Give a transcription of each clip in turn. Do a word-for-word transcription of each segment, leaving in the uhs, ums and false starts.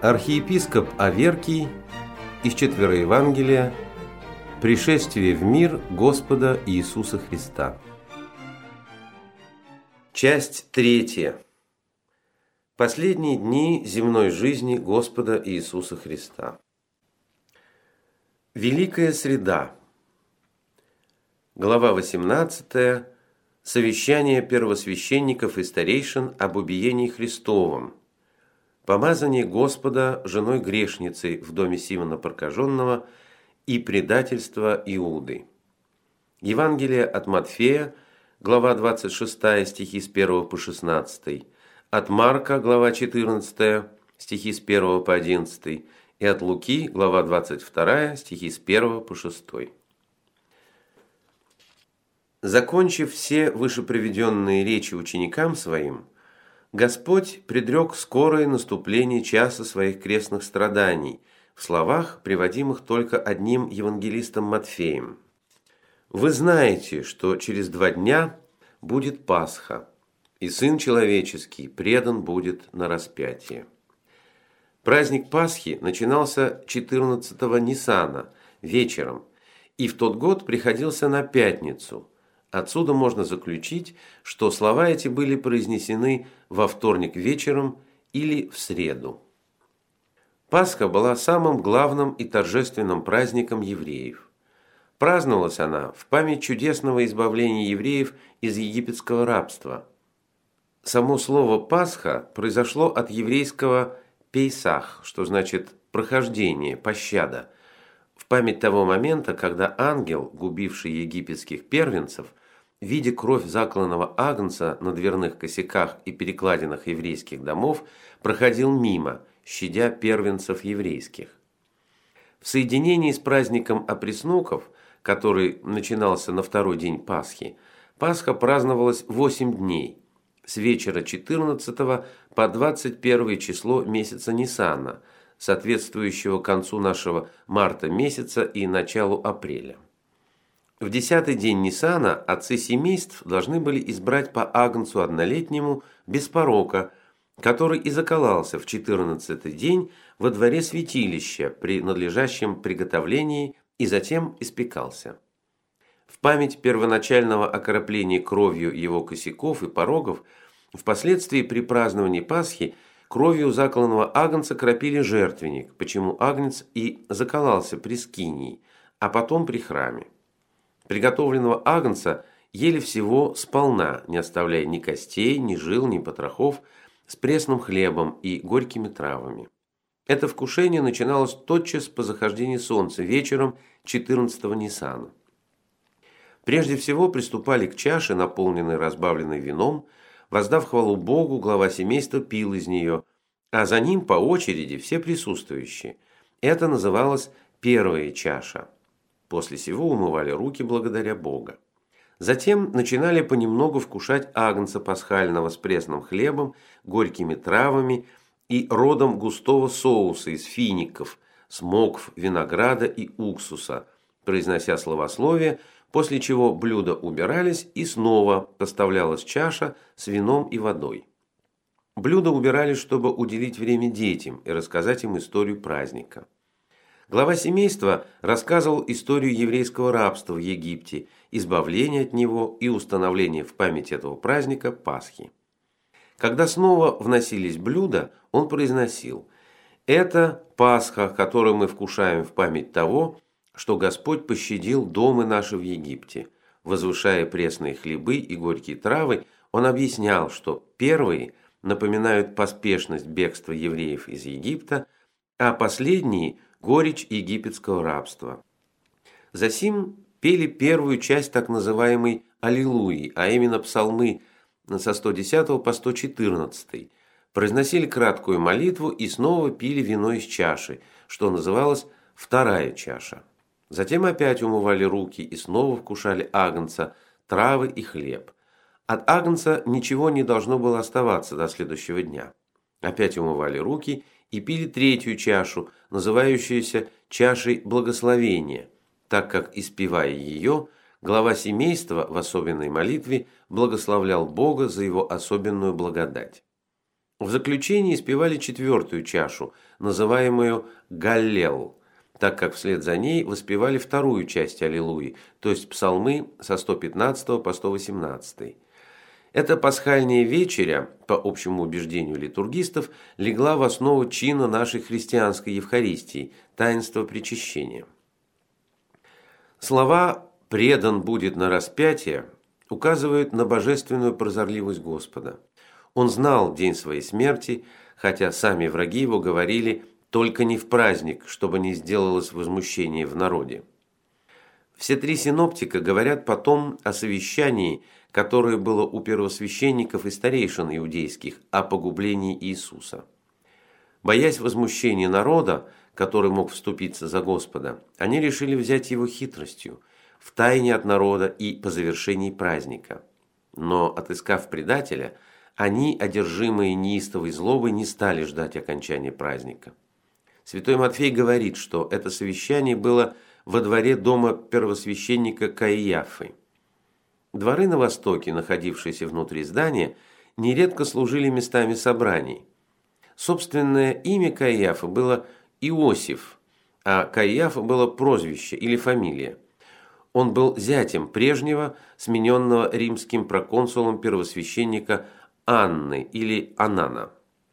Архиепископ Аверкий из Четвероевангелия «Пришествие в мир Господа Иисуса Христа». Часть третья. Последние дни земной жизни Господа Иисуса Христа. Великая среда. Глава восемнадцатая. Совещание первосвященников и старейшин об убиении Христовом. Помазание Господа женой грешницей в доме Симона Прокаженного и предательство Иуды. Евангелие от Матфея, глава двадцать шестая, стихи с первого по шестнадцатый, от Марка, глава четырнадцатая, стихи с первого по одиннадцатый, и от Луки, глава двадцать вторая, стихи с первого по шестой. Закончив все вышеприведенные речи ученикам своим, Господь предрек скорое наступление часа своих крестных страданий в словах, приводимых только одним евангелистом Матфеем. «Вы знаете, что через два дня будет Пасха, и Сын Человеческий предан будет на распятие». Праздник Пасхи начинался четырнадцатого Нисана вечером, и в тот год приходился на пятницу. Отсюда можно заключить, что слова эти были произнесены во вторник вечером или в среду. Пасха была самым главным и торжественным праздником евреев. Праздновалась она в память чудесного избавления евреев из египетского рабства. Само слово «Пасха» произошло от еврейского «пейсах», что значит «прохождение», «пощада», в память того момента, когда ангел, губивший египетских первенцев, видя кровь закланного агнца на дверных косяках и перекладинах еврейских домов, проходил мимо, щадя первенцев еврейских. В соединении с праздником опресноков, который начинался на второй день Пасхи, Пасха праздновалась восемь дней, с вечера четырнадцатого по двадцать первое число месяца Нисана, соответствующего концу нашего марта месяца и началу апреля. В десятый день Нисана отцы семейств должны были избрать по агнцу однолетнему без порока, который и закололся в четырнадцатый день во дворе святилища при надлежащем приготовлении и затем испекался. В память первоначального окропления кровью его косяков и порогов впоследствии при праздновании Пасхи кровью закланного агнца кропили жертвенник, почему агнец и закололся при скинии, а потом при храме. Приготовленного агнца ели всего сполна, не оставляя ни костей, ни жил, ни потрохов, с пресным хлебом и горькими травами. Это вкушение начиналось тотчас по захождении солнца вечером четырнадцатого Нисана. Прежде всего приступали к чаше, наполненной разбавленной вином, воздав хвалу Богу, глава семейства пил из нее, а за ним по очереди все присутствующие. Это называлось первая чаша. После сего умывали руки благодаря Бога. Затем начинали понемногу вкушать агнца пасхального с пресным хлебом, горькими травами и родом густого соуса из фиников, смокв, винограда и уксуса, произнося словословие, после чего блюда убирались и снова поставлялась чаша с вином и водой. Блюда убирались, чтобы уделить время детям и рассказать им историю праздника. Глава семейства рассказывал историю еврейского рабства в Египте, избавления от него и установления в память этого праздника Пасхи. Когда снова вносились блюда, он произносил: «Это Пасха, которую мы вкушаем в память того, что Господь пощадил дома наши в Египте». Возвышая пресные хлебы и горькие травы, он объяснял, что первые напоминают поспешность бегства евреев из Египта, а последние – горечь египетского рабства. Засим пели первую часть так называемой Аллилуйи, а именно псалмы со сто десятого по сто четырнадцатый, произносили краткую молитву и снова пили вино из чаши, что называлось вторая чаша. Затем опять умывали руки и снова вкушали агнца, травы и хлеб. От агнца ничего не должно было оставаться до следующего дня. Опять умывали руки и пили третью чашу, называющуюся чашей благословения, так как, испевая ее, глава семейства в особенной молитве благословлял Бога за его особенную благодать. В заключении испевали четвертую чашу, называемую «Галлел», так как вслед за ней воспевали вторую часть Аллилуйи, то есть псалмы со сто пятнадцатого по сто восемнадцатый. Эта пасхальная вечеря, по общему убеждению литургистов, легла в основу чина нашей христианской Евхаристии, таинства причащения. Слова «предан будет на распятие» указывают на божественную прозорливость Господа. Он знал день своей смерти, хотя сами враги его говорили «только не в праздник, чтобы не сделалось возмущение в народе». Все три синоптика говорят потом о совещании, которое было у первосвященников и старейшин иудейских, о погублении Иисуса. Боясь возмущения народа, который мог вступиться за Господа, они решили взять его хитростью, втайне от народа и по завершении праздника. Но, отыскав предателя, они, одержимые неистовой злобой, не стали ждать окончания праздника. Святой Матфей говорит, что это совещание было во дворе дома первосвященника Каиафы. Дворы на востоке, находившиеся внутри здания, нередко служили местами собраний. Собственное имя Каиафы было Иосиф, а Каиафа было прозвище или фамилия. Он был зятем прежнего, смененного римским проконсулом первосвященника Анны или Анана.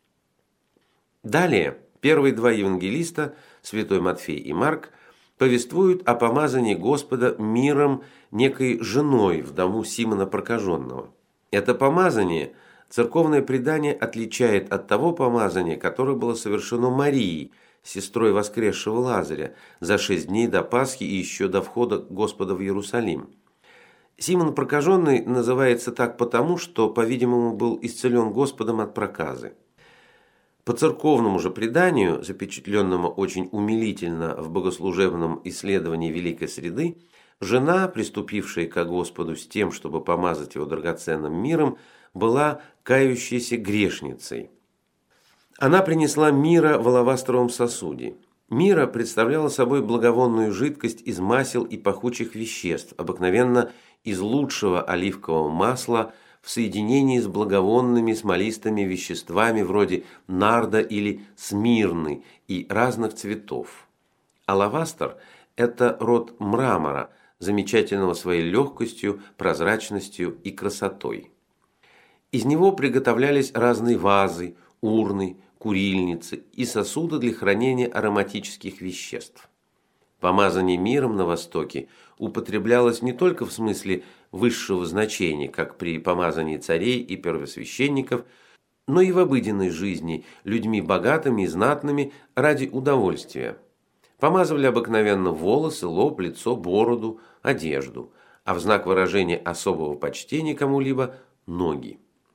Далее первые два евангелиста, святой Матфей и Марк, повествуют о помазании Господа миром некой женой в дому Симона Прокаженного. Это помазание церковное предание отличает от того помазания, которое было совершено Марией, сестрой воскресшего Лазаря, за шесть дней до Пасхи и еще до входа Господа в Иерусалим. Симон Прокаженный называется так потому, что, по-видимому, был исцелен Господом от проказы. По церковному же преданию, запечатленному очень умилительно в богослужебном исследовании Великой Среды, жена, приступившая к Господу с тем, чтобы помазать его драгоценным миром, была кающейся грешницей. Она принесла мира в алавастровом сосуде. Мира представляла собой благовонную жидкость из масел и пахучих веществ, обыкновенно из лучшего оливкового масла, в соединении с благовонными смолистыми веществами вроде нарда или смирны и разных цветов. Алавастр – это род мрамора, замечательного своей легкостью, прозрачностью и красотой. Из него приготовлялись разные вазы, урны, курильницы и сосуды для хранения ароматических веществ. Помазание миром на Востоке употреблялось не только в смысле высшего значения, как при помазании царей и первосвященников, но и в обыденной жизни людьми богатыми и знатными ради удовольствия. Помазывали обыкновенно волосы, лоб, лицо, бороду, одежду, а в знак выражения особого почтения кому-либо – ноги.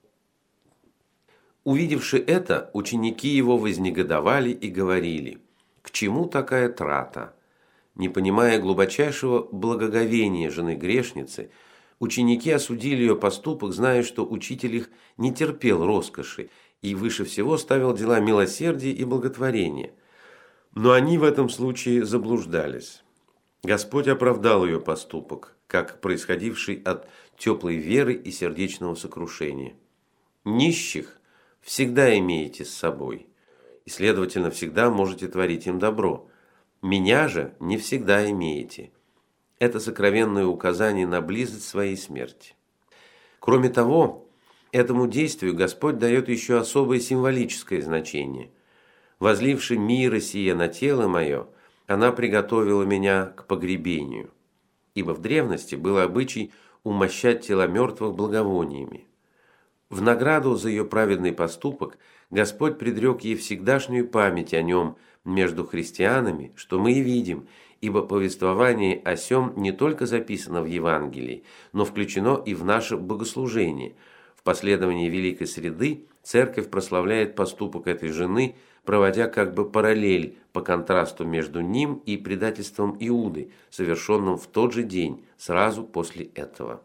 Увидевши это, ученики его вознегодовали и говорили: «К чему такая трата?» Не понимая глубочайшего благоговения жены грешницы, ученики осудили ее поступок, зная, что учитель их не терпел роскоши и выше всего ставил дела милосердия и благотворения. Но они в этом случае заблуждались. Господь оправдал ее поступок, как происходивший от теплой веры и сердечного сокрушения. Нищих всегда имеете с собой, и, следовательно, всегда можете творить им добро. Меня же не всегда имеете. Это сокровенное указание на близость своей смерти. Кроме того, этому действию Господь дает еще особое символическое значение. «Возливши мира сие на тело мое, она приготовила меня к погребению». Ибо в древности был обычай умощать тела мертвых благовониями. В награду за ее праведный поступок Господь предрек ей всегдашнюю память о нем между христианами, что мы и видим, ибо повествование о сем не только записано в Евангелии, но включено и в наше богослужение. В последовании Великой Среды Церковь прославляет поступок этой жены, проводя как бы параллель по контрасту между ним и предательством Иуды, совершенным в тот же день, сразу после этого.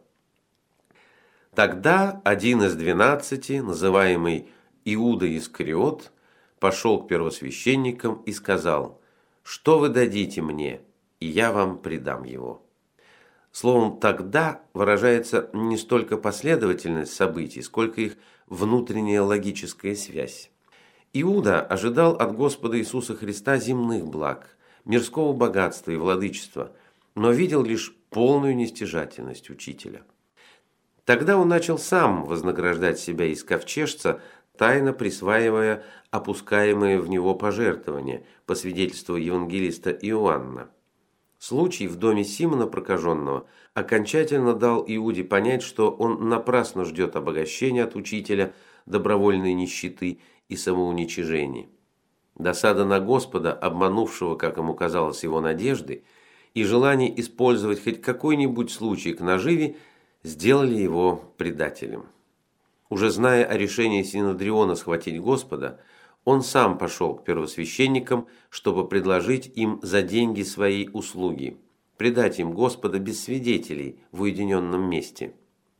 Тогда один из двенадцати, называемый Иуда Искариот, пошел к первосвященникам и сказал: «Что вы дадите мне, и я вам предам его». Словом, тогда выражается не столько последовательность событий, сколько их внутренняя логическая связь. Иуда ожидал от Господа Иисуса Христа земных благ, мирского богатства и владычества, но видел лишь полную нестяжательность учителя. Тогда он начал сам вознаграждать себя из ковчежца, тайно присваивая опускаемые в него пожертвования, по свидетельству евангелиста Иоанна. Случай в доме Симона Прокаженного окончательно дал Иуде понять, что он напрасно ждет обогащения от учителя, добровольной нищеты и самоуничижения. Досада на Господа, обманувшего, как ему казалось, его надежды, и желание использовать хоть какой-нибудь случай к наживе сделали его предателем. Уже зная о решении Синедриона схватить Господа, он сам пошел к первосвященникам, чтобы предложить им за деньги свои услуги, предать им Господа без свидетелей в уединенном месте.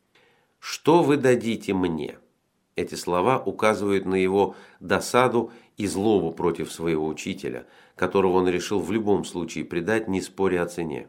«Что вы дадите мне?» Эти слова указывают на его досаду и злобу против своего учителя, которого он решил в любом случае предать, не споря о цене.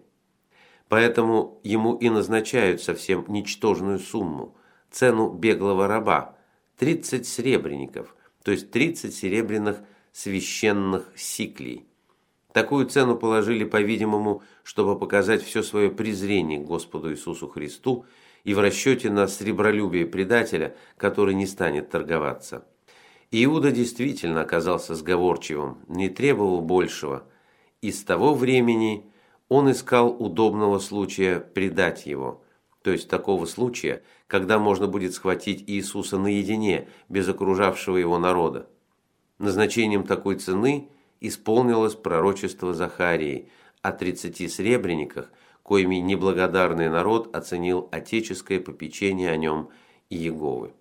Поэтому ему и назначают совсем ничтожную сумму, цену беглого раба – тридцать сребреников, то есть тридцать серебряных священных сиклей. Такую цену положили, по-видимому, чтобы показать все свое презрение к Господу Иисусу Христу и в расчете на сребролюбие предателя, который не станет торговаться. Иуда действительно оказался сговорчивым, не требовал большего, и с того времени он искал удобного случая предать его, то есть такого случая, когда можно будет схватить Иисуса наедине, без окружавшего его народа. Назначением такой цены исполнилось пророчество Захарии о тридцати сребрениках, коими неблагодарный народ оценил отеческое попечение о нем Иеговы.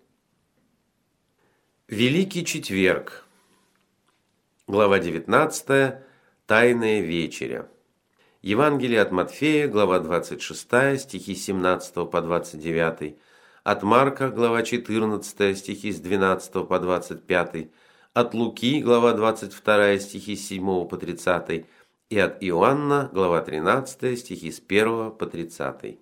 Великий четверг. Глава девятнадцатая. Тайная вечеря. Евангелие от Матфея, глава двадцать шестая, стихи с семнадцатого по двадцать девятый, от Марка, глава четырнадцатая, стихи с двенадцатого по двадцать пятый, от Луки, глава двадцать вторая, стихи с седьмого по тридцатый, и от Иоанна, глава тринадцатая, стихи с первого по тридцатый.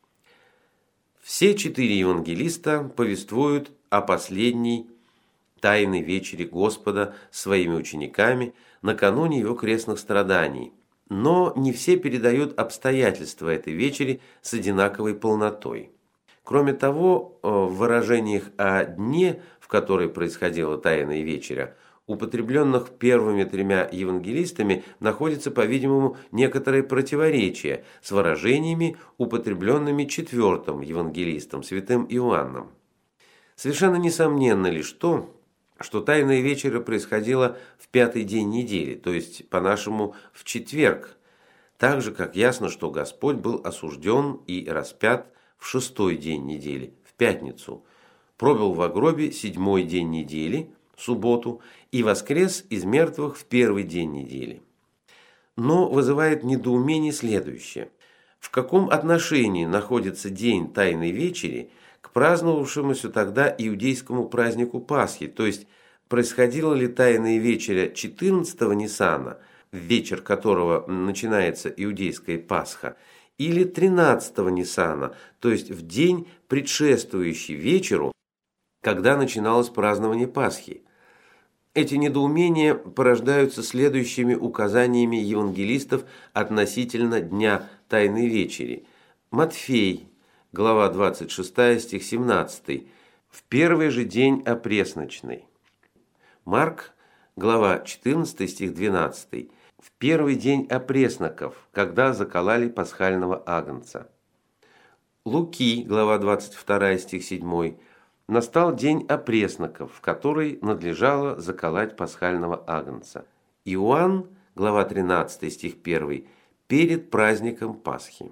Все четыре евангелиста повествуют о последней тайной вечере Господа с своими учениками накануне его крестных страданий, но не все передают обстоятельства этой вечери с одинаковой полнотой. Кроме того, в выражениях о дне, в который происходила тайная вечеря, употребленных первыми тремя евангелистами, находится, по-видимому, некоторое противоречие с выражениями, употребленными четвертым евангелистом, святым Иоанном. Совершенно несомненно лишь то, что тайная вечеря происходила в пятый день недели, то есть, по-нашему, в четверг, так же, как ясно, что Господь был осужден и распят в шестой день недели, в пятницу, пробыл во гробе седьмой день недели, субботу, и воскрес из мертвых в первый день недели. Но вызывает недоумение следующее. В каком отношении находится день Тайной вечери к праздновавшемуся тогда иудейскому празднику Пасхи, то есть происходила ли Тайная вечеря четырнадцатого Нисана, в вечер которого начинается иудейская Пасха, или тринадцатого Нисана, то есть в день, предшествующий вечеру, когда начиналось празднование Пасхи. Эти недоумения порождаются следующими указаниями евангелистов относительно дня Тайной вечери. Матфей, глава двадцать шестая, стих семнадцатый, в первый же день опресночный. Марк, глава четырнадцатая, стих двенадцатый, в первый день опресноков, когда закололи пасхального агнца. Луки, глава двадцать вторая, стих седьмой, настал день опресноков, в который надлежало заколоть пасхального агнца. Иоанн, глава тринадцатая, стих первый, перед праздником Пасхи.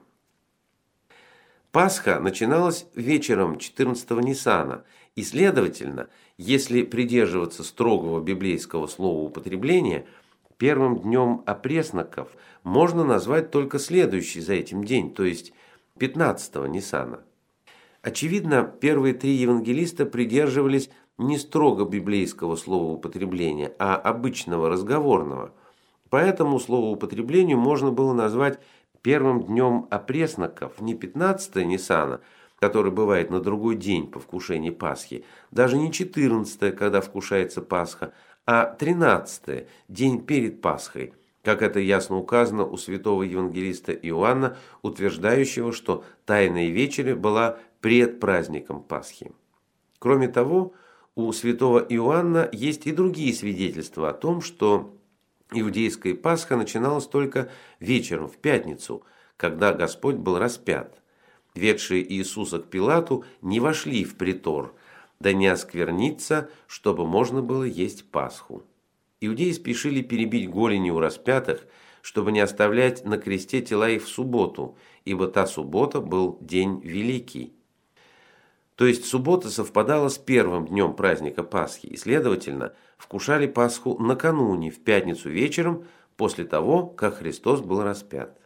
Пасха начиналась вечером четырнадцатого Нисана, и, следовательно, если придерживаться строгого библейского словоупотребления, первым днем опресноков можно назвать только следующий за этим день, то есть пятнадцатого Нисана. Очевидно, первые три евангелиста придерживались не строго библейского словоупотребления, а обычного разговорного. По этому словоупотреблению можно было назвать первым днем опресноков не пятнадцатое Нисана, который бывает на другой день по вкушении Пасхи, даже не четырнадцатое, когда вкушается Пасха, а тринадцатое, день перед Пасхой, как это ясно указано у святого евангелиста Иоанна, утверждающего, что Тайная вечеря была пред праздником Пасхи. Кроме того, у святого Иоанна есть и другие свидетельства о том, что иудейская Пасха начиналась только вечером, в пятницу, когда Господь был распят. Ведшие Иисуса к Пилату не вошли в притор, да не оскверниться, чтобы можно было есть Пасху. Иудеи спешили перебить голени у распятых, чтобы не оставлять на кресте тела их в субботу, ибо та суббота был день великий. То есть суббота совпадала с первым днем праздника Пасхи, и, следовательно, вкушали Пасху накануне, в пятницу вечером, после того, как Христос был распят.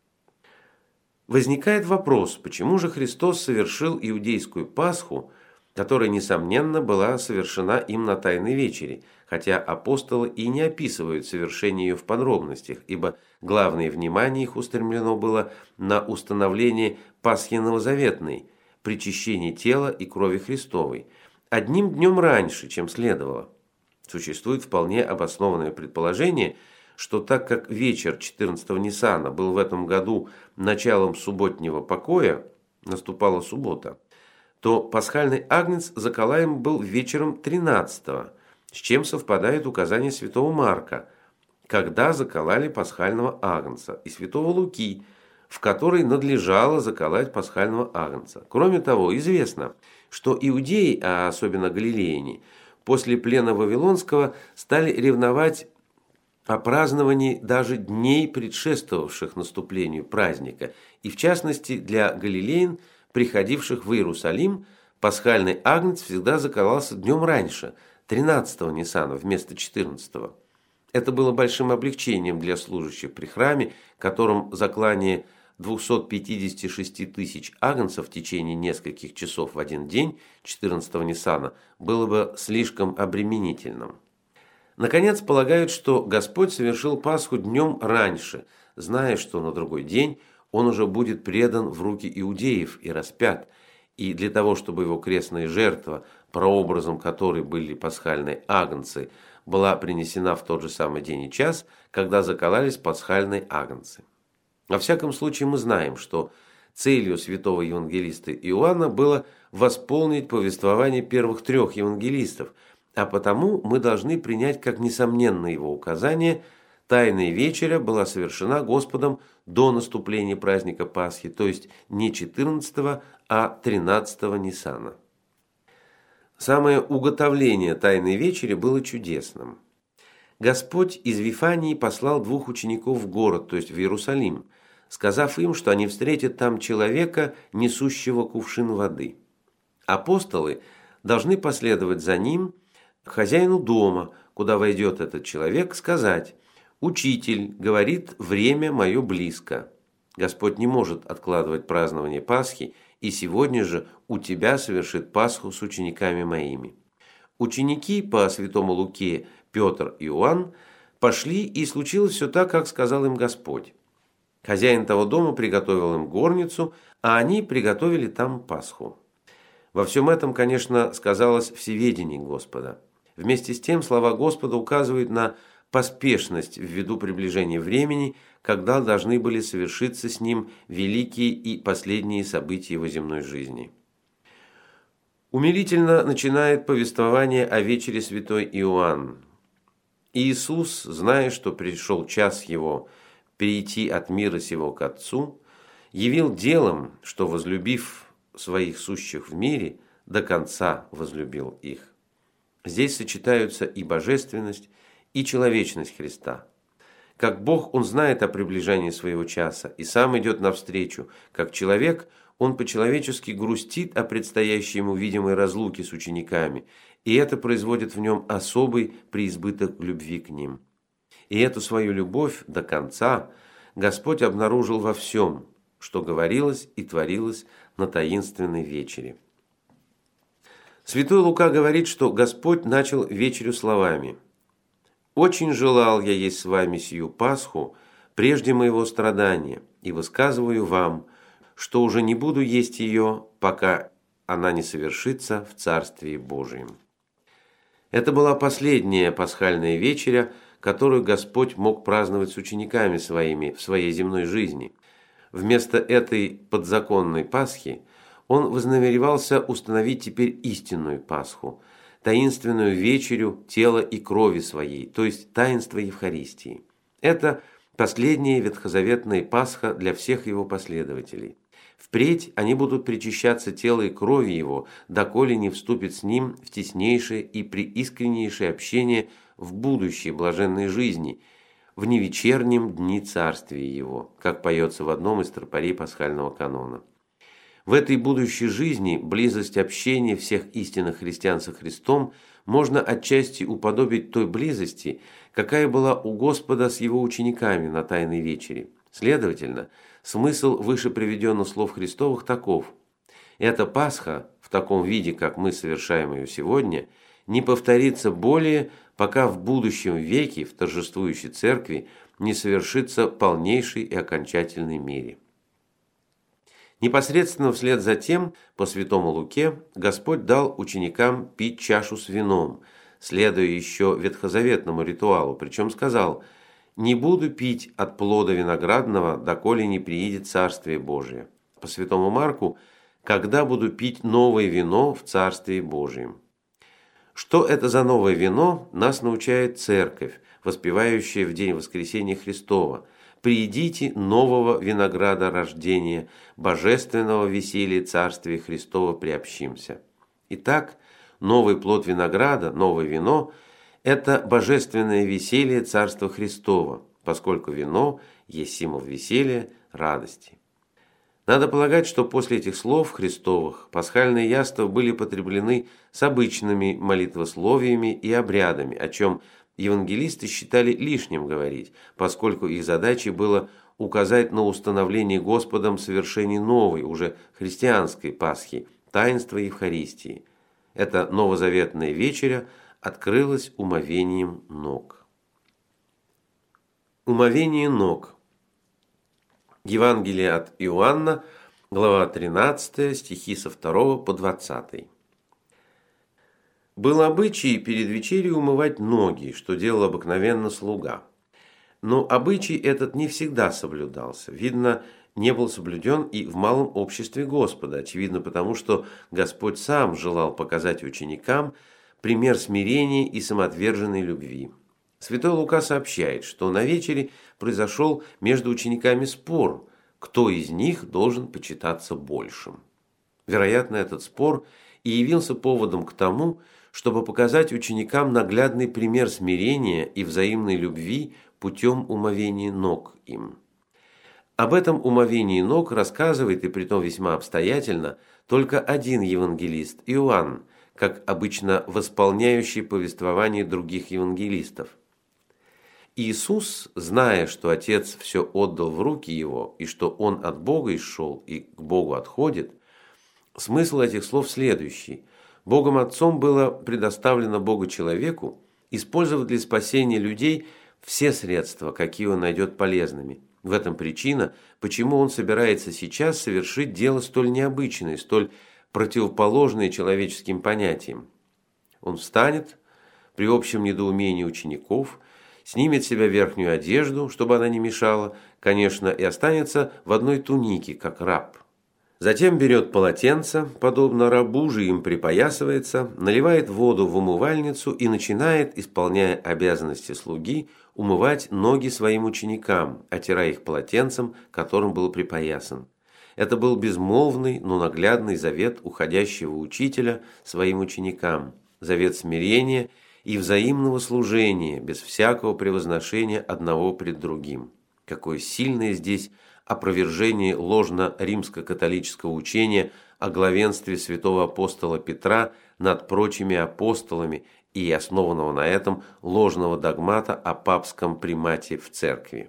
Возникает вопрос, почему же Христос совершил иудейскую Пасху, которая, несомненно, была совершена им на Тайной вечере, хотя апостолы и не описывают совершение ее в подробностях, ибо главное внимание их устремлено было на установление Пасхи новозаветной, причащение тела и крови Христовой, одним днем раньше, чем следовало. Существует вполне обоснованное предположение, что так как вечер четырнадцатого Нисана был в этом году началом субботнего покоя, наступала суббота, то пасхальный агнец заколаем был вечером тринадцатого, с чем совпадает указание святого Марка, когда заколали пасхального агнца, и святого Луки, в которой надлежало заколоть пасхального агнца. Кроме того, известно, что иудеи, а особенно галилеяне, после плена Вавилонского стали ревновать о праздновании даже дней, предшествовавших наступлению праздника, и в частности для галилеян, приходивших в Иерусалим, пасхальный агнец всегда закололся днем раньше, тринадцатого Нисана вместо четырнадцатого. Это было большим облегчением для служащих при храме, которым заклание двухсот пятидесяти шести тысяч агнцев в течение нескольких часов в один день, четырнадцатого Нисана, было бы слишком обременительным. Наконец, полагают, что Господь совершил Пасху днем раньше, зная, что на другой день он уже будет предан в руки иудеев и распят, и для того, чтобы его крестная жертва, прообразом которой были пасхальные агнцы, была принесена в тот же самый день и час, когда закололись пасхальные агнцы. Во всяком случае, мы знаем, что целью святого евангелиста Иоанна было восполнить повествование первых трех евангелистов, а потому мы должны принять как несомненное его указание: Тайная вечеря была совершена Господом до наступления праздника Пасхи, то есть не четырнадцатого, а тринадцатого Нисана. Самое уготовление Тайной вечери было чудесным. Господь из Вифании послал двух учеников в город, то есть в Иерусалим, сказав им, что они встретят там человека, несущего кувшин воды. Апостолы должны последовать за ним, хозяину дома, куда войдет этот человек, сказать: «Учитель говорит, время мое близко». Господь не может откладывать празднование Пасхи, и сегодня же у тебя совершит Пасху с учениками моими. Ученики по святому Луке, Петр и Иоанн, пошли, и случилось все так, как сказал им Господь. Хозяин того дома приготовил им горницу, а они приготовили там Пасху. Во всем этом, конечно, сказалось всеведение Господа. Вместе с тем слова Господа указывают на поспешность ввиду приближения времени, когда должны были совершиться с ним великие и последние события его земной жизни. Умилительно начинает повествование о вечере святой Иоанн. Иисус, зная, что пришел час его перейти от мира сего к Отцу, явил делом, что, возлюбив своих сущих в мире, до конца возлюбил их. Здесь сочетаются и божественность, и человечность Христа. Как Бог, Он знает о приближении своего часа и сам идет навстречу. Как человек, Он по-человечески грустит о предстоящей ему видимой разлуке с учениками, и это производит в нем особый преизбыток любви к ним. И эту свою любовь до конца Господь обнаружил во всем, что говорилось и творилось на таинственной вечере. Святой Лука говорит, что Господь начал вечерю словами: «Очень желал я есть с вами сию Пасху прежде моего страдания, и высказываю вам, что уже не буду есть ее, пока она не совершится в Царствии Божием». Это была последняя пасхальная вечеря, которую Господь мог праздновать с учениками своими в своей земной жизни. Вместо этой подзаконной Пасхи Он вознамеревался установить теперь истинную Пасху, таинственную вечерю тела и крови Своей, то есть таинство Евхаристии. Это последняя ветхозаветная Пасха для всех Его последователей. Впредь они будут причащаться тела и крови Его, доколе не вступит с Ним в теснейшее и преискреннейшее общение в будущей блаженной жизни, в невечернем дни царствия Его, как поется в одном из тропарей пасхального канона. В этой будущей жизни близость общения всех истинных христиан со Христом можно отчасти уподобить той близости, какая была у Господа с Его учениками на Тайной вечере. Следовательно, смысл выше приведенных слов Христовых таков: эта Пасха, в таком виде, как мы совершаем ее сегодня, не повторится более, пока в будущем веке в торжествующей церкви не совершится полнейшей и окончательной мере. Непосредственно вслед за тем, по святому Луке, Господь дал ученикам пить чашу с вином, следуя еще ветхозаветному ритуалу, причем сказал: «Не буду пить от плода виноградного, доколе не приидет Царствие Божие». По святому Марку: «Когда буду пить новое вино в Царствии Божьем». Что это за новое вино, нас научает Церковь, воспевающая в день воскресения Христова: «Приидите нового винограда рождения, божественного веселья Царствия Христова приобщимся». Итак, новый плод винограда, новое вино – это божественное веселье Царства Христова, поскольку вино есть символ веселья, радости. Надо полагать, что после этих слов Христовых пасхальные яства были потреблены с обычными молитвословиями и обрядами, о чем евангелисты считали лишним говорить, поскольку их задачей было указать на установление Господом совершений новой, уже христианской Пасхи, таинства Евхаристии. Эта новозаветная вечеря открылась умовением ног. Умовение ног. Евангелие от Иоанна, глава тринадцатая, стихи со второго по двадцатый. Был обычай перед вечерей умывать ноги, что делал обыкновенно слуга. Но обычай этот не всегда соблюдался. Видно, не был соблюден и в малом обществе Господа, очевидно потому, что Господь сам желал показать ученикам пример смирения и самоотверженной любви. Святой Лука сообщает, что на вечере произошел между учениками спор, кто из них должен почитаться большим. Вероятно, этот спор и явился поводом к тому, чтобы показать ученикам наглядный пример смирения и взаимной любви путем умовения ног им. Об этом умовении ног рассказывает, и притом весьма обстоятельно, только один евангелист, Иоанн, как обычно восполняющий повествование других евангелистов. Иисус, зная, что Отец все отдал в руки Его, и что Он от Бога исшел и к Богу отходит, смысл этих слов следующий: Богом Отцом было предоставлено Богу человеку использовать для спасения людей все средства, какие Он найдет полезными. В этом причина, почему Он собирается сейчас совершить дело столь необычное, столь противоположное человеческим понятиям. Он встанет при общем недоумении учеников, снимет с себя верхнюю одежду, чтобы она не мешала, конечно, и останется в одной тунике, как раб. Затем берет полотенце, подобно рабу же им припоясывается, наливает воду в умывальницу и начинает, исполняя обязанности слуги, умывать ноги своим ученикам, отирая их полотенцем, которым был припоясан. Это был безмолвный, но наглядный завет уходящего учителя своим ученикам, завет смирения и взаимного служения, без всякого превозношения одного пред другим. Какое сильное здесь опровержение ложно-римско-католического учения о главенстве святого апостола Петра над прочими апостолами и основанного на этом ложного догмата о папском примате в церкви.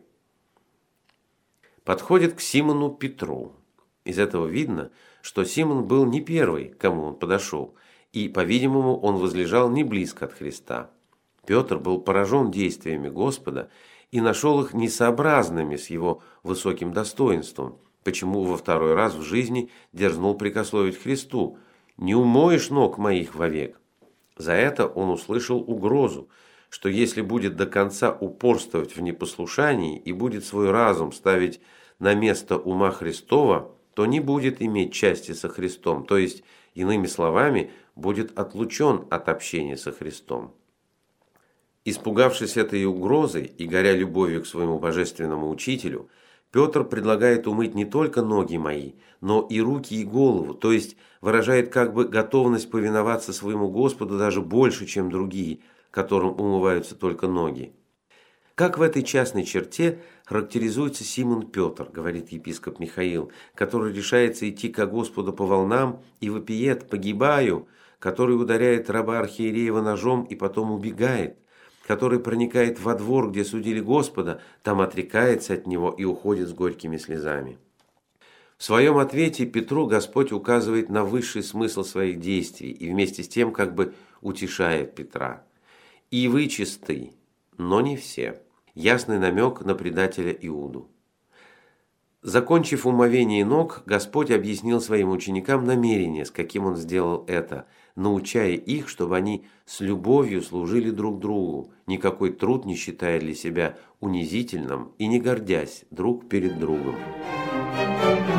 Подходит к Симону Петру. Из этого видно, что Симон был не первый, к кому он подошел, и, по-видимому, он возлежал не близко от Христа. Петр был поражен действиями Господа и нашел их несообразными с его высоким достоинством, почему во второй раз в жизни дерзнул прикословить Христу: «Не умоешь ног моих вовек». За это он услышал угрозу, что если будет до конца упорствовать в непослушании и будет свой разум ставить на место ума Христова, то не будет иметь части со Христом, то есть, иными словами, будет отлучен от общения со Христом. Испугавшись этой угрозы и горя любовью к своему божественному учителю, Петр предлагает умыть не только ноги мои, но и руки и голову, то есть выражает как бы готовность повиноваться своему Господу даже больше, чем другие, которым умываются только ноги. Как в этой частной черте характеризуется Симон Петр, говорит епископ Михаил, который решается идти ко Господу по волнам и вопиет: «Погибаю», который ударяет раба архиереева ножом и потом убегает, который проникает во двор, где судили Господа, там отрекается от него и уходит с горькими слезами. В своем ответе Петру Господь указывает на высший смысл своих действий и вместе с тем как бы утешает Петра. «И вы чисты, но не все». Ясный намек на предателя Иуду. Закончив умовение ног, Господь объяснил своим ученикам намерение, с каким Он сделал это, научая их, чтобы они с любовью служили друг другу, никакой труд не считая для себя унизительным и не гордясь друг перед другом.